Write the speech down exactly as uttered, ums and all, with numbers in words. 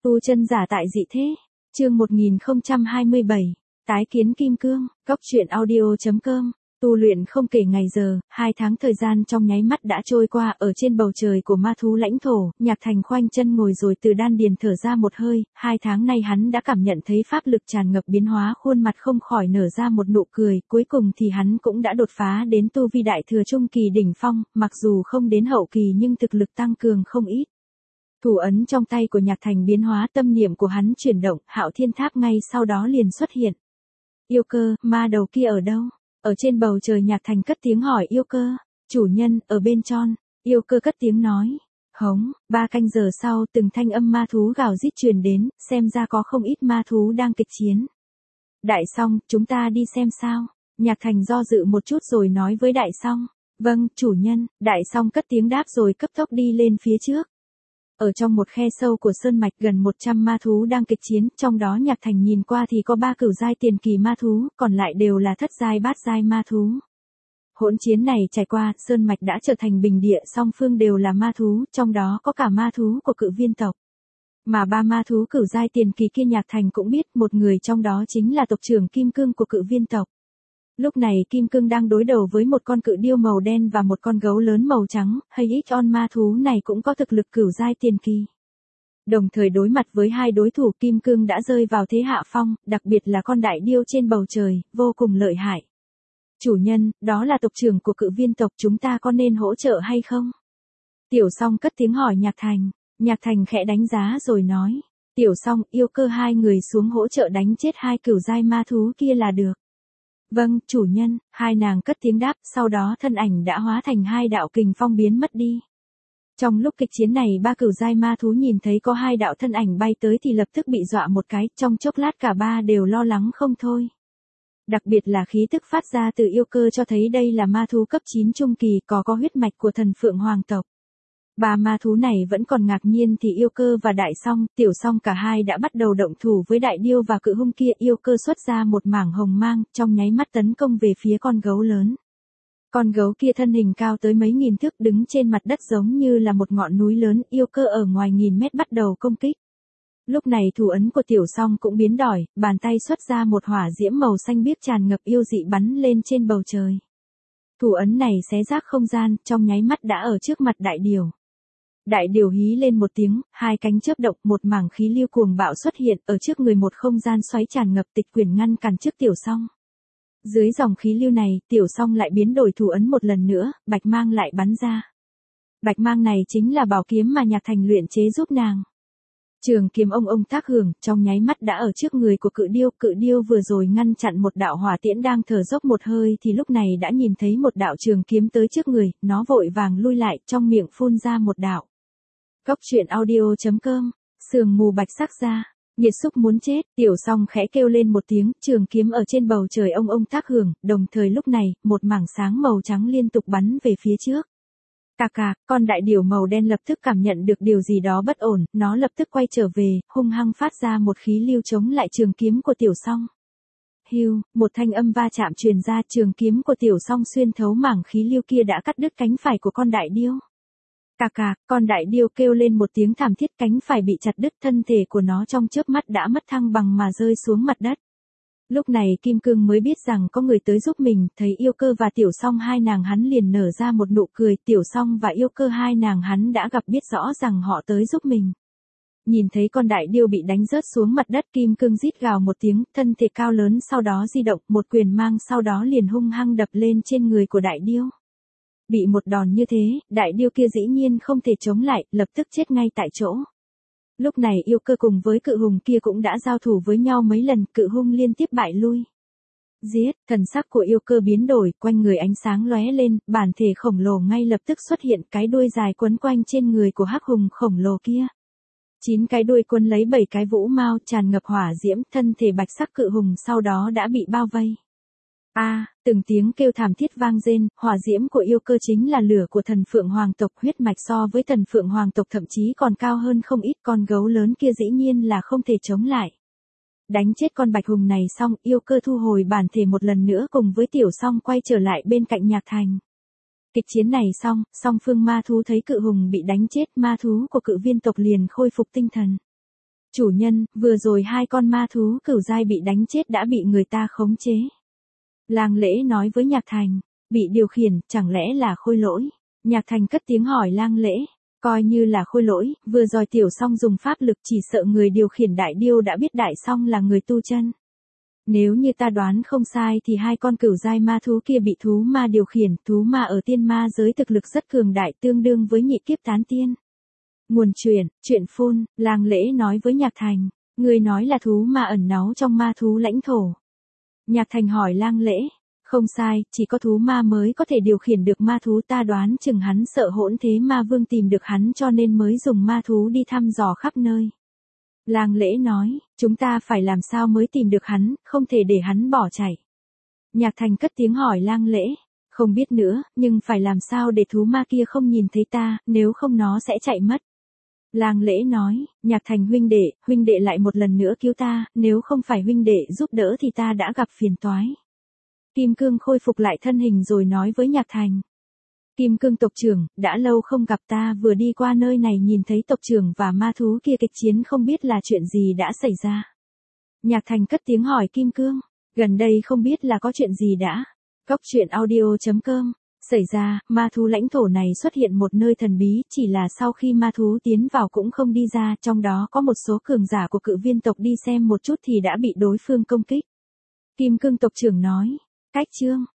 Tu chân giả tại dị thế. Chương một nghìn không trăm hai mươi bảy. Tái kiến kim cương. Cốc truyện audio chấm com. Tu luyện không kể ngày giờ, hai tháng thời gian trong nháy mắt đã trôi qua. Ở trên bầu trời của ma thú lãnh thổ, Nhạc Thành khoanh chân ngồi rồi từ đan điền thở ra một hơi. Hai tháng nay hắn đã cảm nhận thấy pháp lực tràn ngập biến hóa, khuôn mặt không khỏi nở ra một nụ cười. Cuối cùng thì hắn cũng đã đột phá đến tu vi đại thừa trung kỳ đỉnh phong, mặc dù không đến hậu kỳ nhưng thực lực tăng cường không ít. Thủ ấn trong tay của Nhạc Thành biến hóa, tâm niệm của hắn chuyển động, Hạo Thiên Tháp ngay sau đó liền xuất hiện. Yêu cơ, ma đầu kia ở đâu? Ở trên bầu trời Nhạc Thành cất tiếng hỏi yêu cơ. Chủ nhân, ở bên tròn. Yêu cơ cất tiếng nói. Hống, ba canh giờ sau từng thanh âm ma thú gào rít truyền đến, xem ra có không ít ma thú đang kịch chiến. Đại Song, chúng ta đi xem sao? Nhạc Thành do dự một chút rồi nói với Đại Song. Vâng, chủ nhân. Đại Song cất tiếng đáp rồi cấp tốc đi lên phía trước. Ở trong một khe sâu của sơn mạch gần một trăm ma thú đang kịch chiến, trong đó Nhạc Thành nhìn qua thì có ba cửu giai tiền kỳ ma thú, còn lại đều là thất giai bát giai ma thú. Hỗn chiến này trải qua, sơn mạch đã trở thành bình địa, song phương đều là ma thú, trong đó có cả ma thú của Cự Viên tộc. Mà ba ma thú cửu giai tiền kỳ kia Nhạc Thành cũng biết, một người trong đó chính là tộc trưởng Kim Cương của Cự Viên tộc. Lúc này Kim Cương đang đối đầu với một con cự điêu màu đen và một con gấu lớn màu trắng, hay ít on ma thú này cũng có thực lực cửu giai tiền kỳ. Đồng thời đối mặt với hai đối thủ, Kim Cương đã rơi vào thế hạ phong, đặc biệt là con đại điêu trên bầu trời, vô cùng lợi hại. Chủ nhân, đó là tộc trưởng của Cự Viên tộc, chúng ta có nên hỗ trợ hay không? Tiểu Song cất tiếng hỏi Nhạc Thành. Nhạc Thành khẽ đánh giá rồi nói. Tiểu Song, yêu cơ hai người xuống hỗ trợ đánh chết hai cửu giai ma thú kia là được. Vâng, chủ nhân, hai nàng cất tiếng đáp, sau đó thân ảnh đã hóa thành hai đạo kình phong biến mất đi. Trong lúc kịch chiến này ba cửu giai ma thú nhìn thấy có hai đạo thân ảnh bay tới thì lập tức bị dọa một cái, trong chốc lát cả ba đều lo lắng không thôi. Đặc biệt là khí tức phát ra từ yêu cơ cho thấy đây là ma thú cấp chín trung kỳ, có có huyết mạch của thần Phượng Hoàng tộc. Ba ma thú này vẫn còn ngạc nhiên thì yêu cơ và Đại Song, Tiểu Song cả hai đã bắt đầu động thủ với đại điêu và cự hung kia. Yêu cơ xuất ra một mảng hồng mang, trong nháy mắt tấn công về phía con gấu lớn. Con gấu kia thân hình cao tới mấy nghìn thước, đứng trên mặt đất giống như là một ngọn núi lớn. Yêu cơ ở ngoài nghìn mét bắt đầu công kích. Lúc này thủ ấn của Tiểu Song cũng biến đổi, bàn tay xuất ra một hỏa diễm màu xanh biếc tràn ngập yêu dị bắn lên trên bầu trời. Thủ ấn này xé rác không gian, trong nháy mắt đã ở trước mặt đại điểu. Đại điểu hí lên một tiếng, hai cánh chớp động, một mảng khí lưu cuồng bạo xuất hiện, ở trước người một không gian xoáy tràn ngập tịch quyển ngăn cản trước Tiểu Song. Dưới dòng khí lưu này, Tiểu Song lại biến đổi thủ ấn một lần nữa, bạch mang lại bắn ra. Bạch mang này chính là bảo kiếm mà Nhạc Thành luyện chế giúp nàng. Trường kiếm ông ông tác hưởng, trong nháy mắt đã ở trước người của cự điêu. Cự điêu vừa rồi ngăn chặn một đạo hỏa tiễn đang thở dốc một hơi thì lúc này đã nhìn thấy một đạo trường kiếm tới trước người, nó vội vàng lui lại, trong miệng phun ra một đạo. Cốc truyện audio chấm com. Sương mù bạch sắc ra. Nhiệt xúc muốn chết, Tiểu Song khẽ kêu lên một tiếng, trường kiếm ở trên bầu trời ông ông tác hưởng, đồng thời lúc này, một mảng sáng màu trắng liên tục bắn về phía trước. Cà cà, con đại điểu màu đen lập tức cảm nhận được điều gì đó bất ổn, nó lập tức quay trở về, hung hăng phát ra một khí lưu chống lại trường kiếm của Tiểu Song. Hiu, một thanh âm va chạm truyền ra, trường kiếm của Tiểu Song xuyên thấu mảng khí lưu kia đã cắt đứt cánh phải của con đại điêu. Cà cà, con đại điêu kêu lên một tiếng thảm thiết, cánh phải bị chặt đứt, thân thể của nó trong chớp mắt đã mất thăng bằng mà rơi xuống mặt đất. Lúc này Kim Cương mới biết rằng có người tới giúp mình, thấy yêu cơ và Tiểu Song hai nàng hắn liền nở ra một nụ cười. Tiểu Song và yêu cơ hai nàng hắn đã gặp, biết rõ rằng họ tới giúp mình. Nhìn thấy con đại điêu bị đánh rớt xuống mặt đất, Kim Cương rít gào một tiếng, thân thể cao lớn sau đó di động, một quyền mang sau đó liền hung hăng đập lên trên người của đại điêu. Bị một đòn như thế, đại điêu kia dĩ nhiên không thể chống lại, lập tức chết ngay tại chỗ. Lúc này yêu cơ cùng với cự hùng kia cũng đã giao thủ với nhau mấy lần, cự hung liên tiếp bại lui. Giết, thần sắc của yêu cơ biến đổi, quanh người ánh sáng lóe lên, bản thể khổng lồ ngay lập tức xuất hiện, cái đuôi dài quấn quanh trên người của hắc hùng khổng lồ kia. Chín cái đuôi quấn lấy bảy cái vũ mao tràn ngập hỏa diễm, thân thể bạch sắc cự hùng sau đó đã bị bao vây. A, à, từng tiếng kêu thảm thiết vang rên, hỏa diễm của yêu cơ chính là lửa của thần Phượng Hoàng tộc, huyết mạch so với thần Phượng Hoàng tộc thậm chí còn cao hơn không ít, con gấu lớn kia dĩ nhiên là không thể chống lại. Đánh chết con bạch hùng này xong, yêu cơ thu hồi bản thể một lần nữa cùng với Tiểu Song quay trở lại bên cạnh Nhạc Thành. Kịch chiến này xong, song phương ma thú thấy cự hùng bị đánh chết, ma thú của Cự Viên tộc liền khôi phục tinh thần. Chủ nhân, vừa rồi hai con ma thú cửu giai bị đánh chết đã bị người ta khống chế. Lang Lễ nói với Nhạc Thành, bị điều khiển, chẳng lẽ là khôi lỗi? Nhạc Thành cất tiếng hỏi Lang Lễ, coi như là khôi lỗi, vừa rồi Tiểu Song dùng pháp lực chỉ sợ người điều khiển đại điêu đã biết Đại Song là người tu chân. Nếu như ta đoán không sai thì hai con cửu giai ma thú kia bị thú ma điều khiển, thú ma ở tiên ma giới thực lực rất cường đại tương đương với nhị kiếp tán tiên. Nguồn chuyện, chuyện phun, Lang Lễ nói với Nhạc Thành, người nói là thú ma ẩn náu trong ma thú lãnh thổ. Nhạc Thành hỏi Lang Lễ, không sai, chỉ có thú ma mới có thể điều khiển được ma thú, ta đoán chừng hắn sợ hỗn thế ma vương tìm được hắn cho nên mới dùng ma thú đi thăm dò khắp nơi. Lang Lễ nói, chúng ta phải làm sao mới tìm được hắn, không thể để hắn bỏ chạy. Nhạc Thành cất tiếng hỏi Lang Lễ, không biết nữa, nhưng phải làm sao để thú ma kia không nhìn thấy ta, nếu không nó sẽ chạy mất. Lang Lễ nói, Nhạc Thành huynh đệ, huynh đệ lại một lần nữa cứu ta, nếu không phải huynh đệ giúp đỡ thì ta đã gặp phiền toái. Kim Cương khôi phục lại thân hình rồi nói với Nhạc Thành. Kim Cương tộc trưởng, đã lâu không gặp, ta vừa đi qua nơi này nhìn thấy tộc trưởng và ma thú kia kịch chiến không biết là chuyện gì đã xảy ra. Nhạc Thành cất tiếng hỏi Kim Cương, gần đây không biết là có chuyện gì đã. Cốc truyện audio chấm com, xảy ra, ma thú lãnh thổ này xuất hiện một nơi thần bí, chỉ là sau khi ma thú tiến vào cũng không đi ra, trong đó có một số cường giả của Cự Viên tộc đi xem một chút thì đã bị đối phương công kích. Kim Cương tộc trưởng nói, cách chương.